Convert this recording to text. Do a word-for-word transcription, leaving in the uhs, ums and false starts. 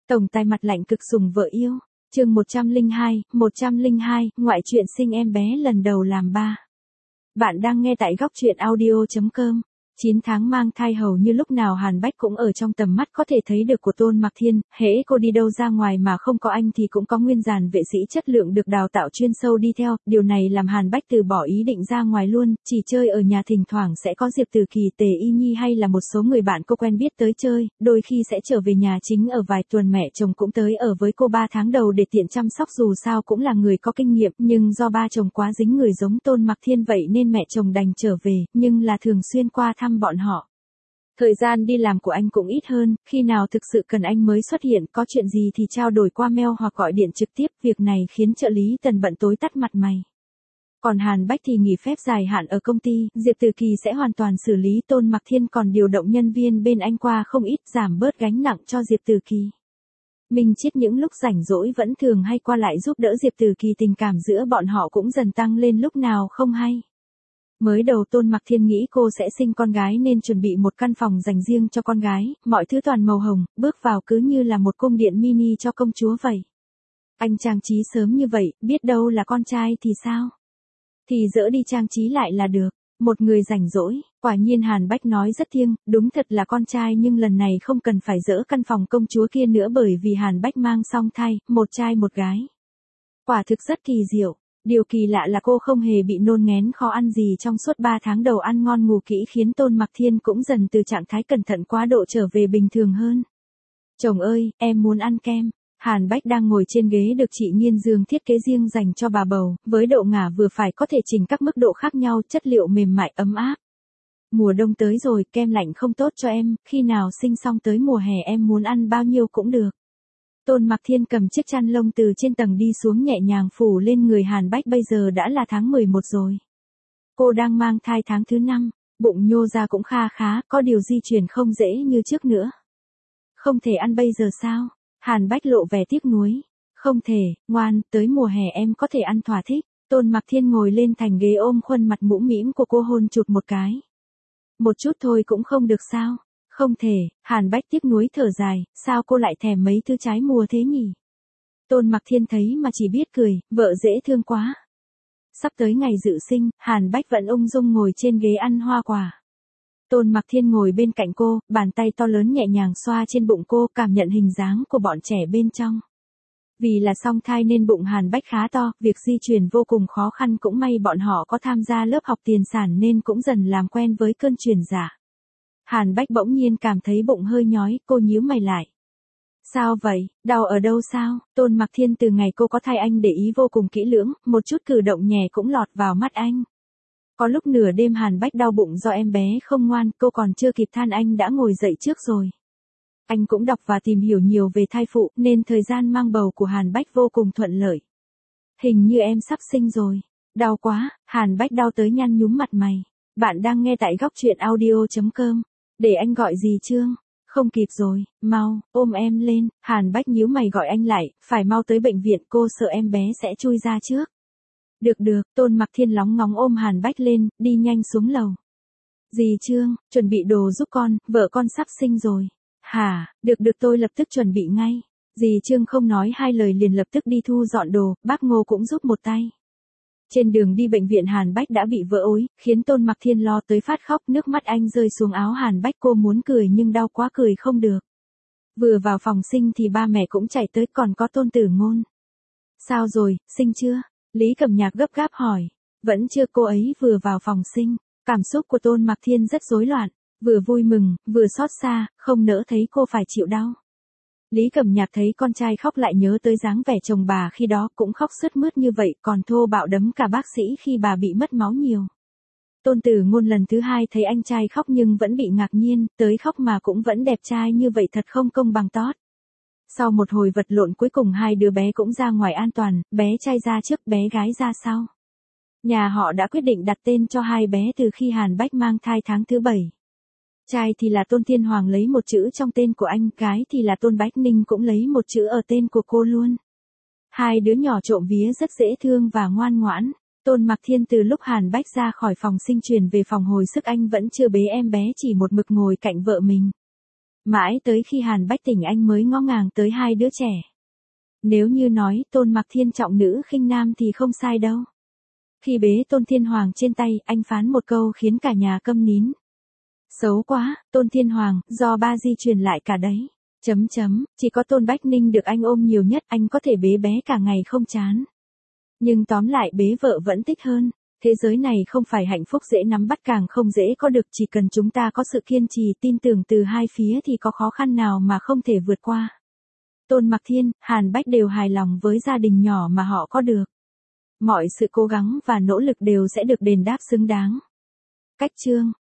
Tổng tài mặt lạnh cực sủng vợ yêu. Chương một trăm lẻ hai, một trăm lẻ hai, ngoại truyện sinh em bé lần đầu làm ba. Bạn đang nghe tại góc truyện audio chấm com. chín tháng mang thai hầu như lúc nào Hàn Bách cũng ở trong tầm mắt có thể thấy được của Tôn Mặc Thiên, hễ cô đi đâu ra ngoài mà không có anh thì cũng có nguyên dàn vệ sĩ chất lượng được đào tạo chuyên sâu đi theo, điều này làm Hàn Bách từ bỏ ý định ra ngoài luôn, chỉ chơi ở nhà thỉnh thoảng sẽ có Diệp Từ Kỳ, Tề Y Nhi hay là một số người bạn cô quen biết tới chơi, đôi khi sẽ trở về nhà chính ở vài tuần, mẹ chồng cũng tới ở với cô ba tháng đầu để tiện chăm sóc, dù sao cũng là người có kinh nghiệm, nhưng do ba chồng quá dính người giống Tôn Mặc Thiên vậy nên mẹ chồng đành trở về, nhưng là thường xuyên qua thăm bọn họ. Thời gian đi làm của anh cũng ít hơn, khi nào thực sự cần anh mới xuất hiện, có chuyện gì thì trao đổi qua mail hoặc gọi điện trực tiếp, việc này khiến trợ lý Tần bận tối tắt mặt mày. Còn Hàn Bách thì nghỉ phép dài hạn ở công ty, Diệp Từ Kỳ sẽ hoàn toàn xử lý, Tôn Mặc Thiên còn điều động nhân viên bên anh qua không ít, giảm bớt gánh nặng cho Diệp Từ Kỳ. Minh Chiết những lúc rảnh rỗi vẫn thường hay qua lại giúp đỡ Diệp Từ Kỳ, tình cảm giữa bọn họ cũng dần tăng lên lúc nào không hay. Mới đầu Tôn Mặc Thiên nghĩ cô sẽ sinh con gái nên chuẩn bị một căn phòng dành riêng cho con gái, mọi thứ toàn màu hồng, bước vào cứ như là một cung điện mini cho công chúa vậy. Anh trang trí sớm như vậy, biết đâu là con trai thì sao? Thì dỡ đi trang trí lại là được, một người rảnh rỗi, quả nhiên Hàn Bách nói rất thiêng, đúng thật là con trai nhưng lần này không cần phải dỡ căn phòng công chúa kia nữa bởi vì Hàn Bách mang song thai, một trai một gái. Quả thực rất kỳ diệu. Điều kỳ lạ là cô không hề bị nôn nghén khó ăn gì trong suốt ba tháng đầu, ăn ngon ngủ kỹ khiến Tôn Mặc Thiên cũng dần từ trạng thái cẩn thận quá độ trở về bình thường hơn. Chồng ơi, em muốn ăn kem. Hàn Bách đang ngồi trên ghế được chị Nghiên Dương thiết kế riêng dành cho bà bầu, với độ ngả vừa phải có thể chỉnh các mức độ khác nhau, chất liệu mềm mại ấm áp. Mùa đông tới rồi, kem lạnh không tốt cho em, khi nào sinh xong tới mùa hè em muốn ăn bao nhiêu cũng được. Tôn Mặc Thiên cầm chiếc chăn lông từ trên tầng đi xuống nhẹ nhàng phủ lên người Hàn Bách, bây giờ đã là tháng mười một rồi. Cô đang mang thai tháng thứ năm, bụng nhô ra cũng kha khá, có điều di chuyển không dễ như trước nữa. Không thể ăn bây giờ sao? Hàn Bách lộ vẻ tiếc nuối. Không thể, ngoan, tới mùa hè em có thể ăn thỏa thích. Tôn Mặc Thiên ngồi lên thành ghế ôm khuôn mặt mũm mĩm của cô hôn chụt một cái. Một chút thôi cũng không được sao? Không thể, Hàn Bách tiếc nuối thở dài, sao cô lại thèm mấy thứ trái mùa thế nhỉ? Tôn Mặc Thiên thấy mà chỉ biết cười, vợ dễ thương quá. Sắp tới ngày dự sinh, Hàn Bách vẫn ung dung ngồi trên ghế ăn hoa quả. Tôn Mặc Thiên ngồi bên cạnh cô, bàn tay to lớn nhẹ nhàng xoa trên bụng cô, cảm nhận hình dáng của bọn trẻ bên trong. Vì là song thai nên bụng Hàn Bách khá to, việc di chuyển vô cùng khó khăn, cũng may bọn họ có tham gia lớp học tiền sản nên cũng dần làm quen với cơn chuyển dạ. Hàn Bách bỗng nhiên cảm thấy bụng hơi nhói, cô nhíu mày lại. Sao vậy, đau ở đâu sao? Tôn Mặc Thiên từ ngày cô có thai anh để ý vô cùng kỹ lưỡng, một chút cử động nhẹ cũng lọt vào mắt anh. Có lúc nửa đêm Hàn Bách đau bụng do em bé không ngoan, cô còn chưa kịp than anh đã ngồi dậy trước rồi. Anh cũng đọc và tìm hiểu nhiều về thai phụ nên thời gian mang bầu của Hàn Bách vô cùng thuận lợi. Hình như em sắp sinh rồi. Đau quá, Hàn Bách đau tới nhăn nhúm mặt mày. Bạn đang nghe tại góc truyện audio chấm com. Để anh gọi gì Trương? Không kịp rồi, mau, ôm em lên. Hàn Bách nhíu mày gọi anh lại, phải mau tới bệnh viện, cô sợ em bé sẽ chui ra trước. Được được, Tôn Mặc Thiên lóng ngóng ôm Hàn Bách lên, đi nhanh xuống lầu. Dì Trương, chuẩn bị đồ giúp con, vợ con sắp sinh rồi. Hả, được được tôi lập tức chuẩn bị ngay. Dì Trương không nói hai lời liền lập tức đi thu dọn đồ, bác Ngô cũng giúp một tay. Trên đường đi bệnh viện Hàn Bách đã bị vỡ ối, khiến Tôn Mặc Thiên lo tới phát khóc, nước mắt anh rơi xuống áo Hàn Bách, cô muốn cười nhưng đau quá cười không được. Vừa vào phòng sinh thì ba mẹ cũng chạy tới, còn có Tôn Tử Ngôn. Sao rồi, sinh chưa? Lý Cẩm Nhạc gấp gáp hỏi. Vẫn chưa, cô ấy vừa vào phòng sinh. Cảm xúc của Tôn Mặc Thiên rất rối loạn, vừa vui mừng, vừa xót xa, không nỡ thấy cô phải chịu đau. Lý Cẩm Nhạc thấy con trai khóc lại nhớ tới dáng vẻ chồng bà khi đó, cũng khóc sướt mướt như vậy, còn thô bạo đấm cả bác sĩ khi bà bị mất máu nhiều. Tôn Tử Ngôn lần thứ hai thấy anh trai khóc nhưng vẫn bị ngạc nhiên, tới khóc mà cũng vẫn đẹp trai như vậy thật không công bằng tót. Sau một hồi vật lộn cuối cùng hai đứa bé cũng ra ngoài an toàn, bé trai ra trước, bé gái ra sau. Nhà họ đã quyết định đặt tên cho hai bé từ khi Hàn Bách mang thai tháng thứ bảy. Trai thì là Tôn Thiên Hoàng lấy một chữ trong tên của anh, gái thì là Tôn Bách Ninh cũng lấy một chữ ở tên của cô luôn. Hai đứa nhỏ trộm vía rất dễ thương và ngoan ngoãn. Tôn Mặc Thiên từ lúc Hàn Bách ra khỏi phòng sinh chuyển về phòng hồi sức anh vẫn chưa bế em bé, chỉ một mực ngồi cạnh vợ mình. Mãi tới khi Hàn Bách tỉnh anh mới ngó ngàng tới hai đứa trẻ. Nếu như nói Tôn Mặc Thiên trọng nữ khinh nam thì không sai đâu. Khi bế Tôn Thiên Hoàng trên tay, anh phán một câu khiến cả nhà câm nín. Xấu quá, Tôn Thiên Hoàng, do ba di truyền lại cả đấy. Chấm chấm, chỉ có Tôn Bách Ninh được anh ôm nhiều nhất, anh có thể bế bé cả ngày không chán. Nhưng tóm lại bế vợ vẫn thích hơn. Thế giới này không phải hạnh phúc dễ nắm bắt càng không dễ có được, chỉ cần chúng ta có sự kiên trì tin tưởng từ hai phía thì có khó khăn nào mà không thể vượt qua. Tôn Mặc Thiên, Hàn Bách đều hài lòng với gia đình nhỏ mà họ có được. Mọi sự cố gắng và nỗ lực đều sẽ được đền đáp xứng đáng. Cách chương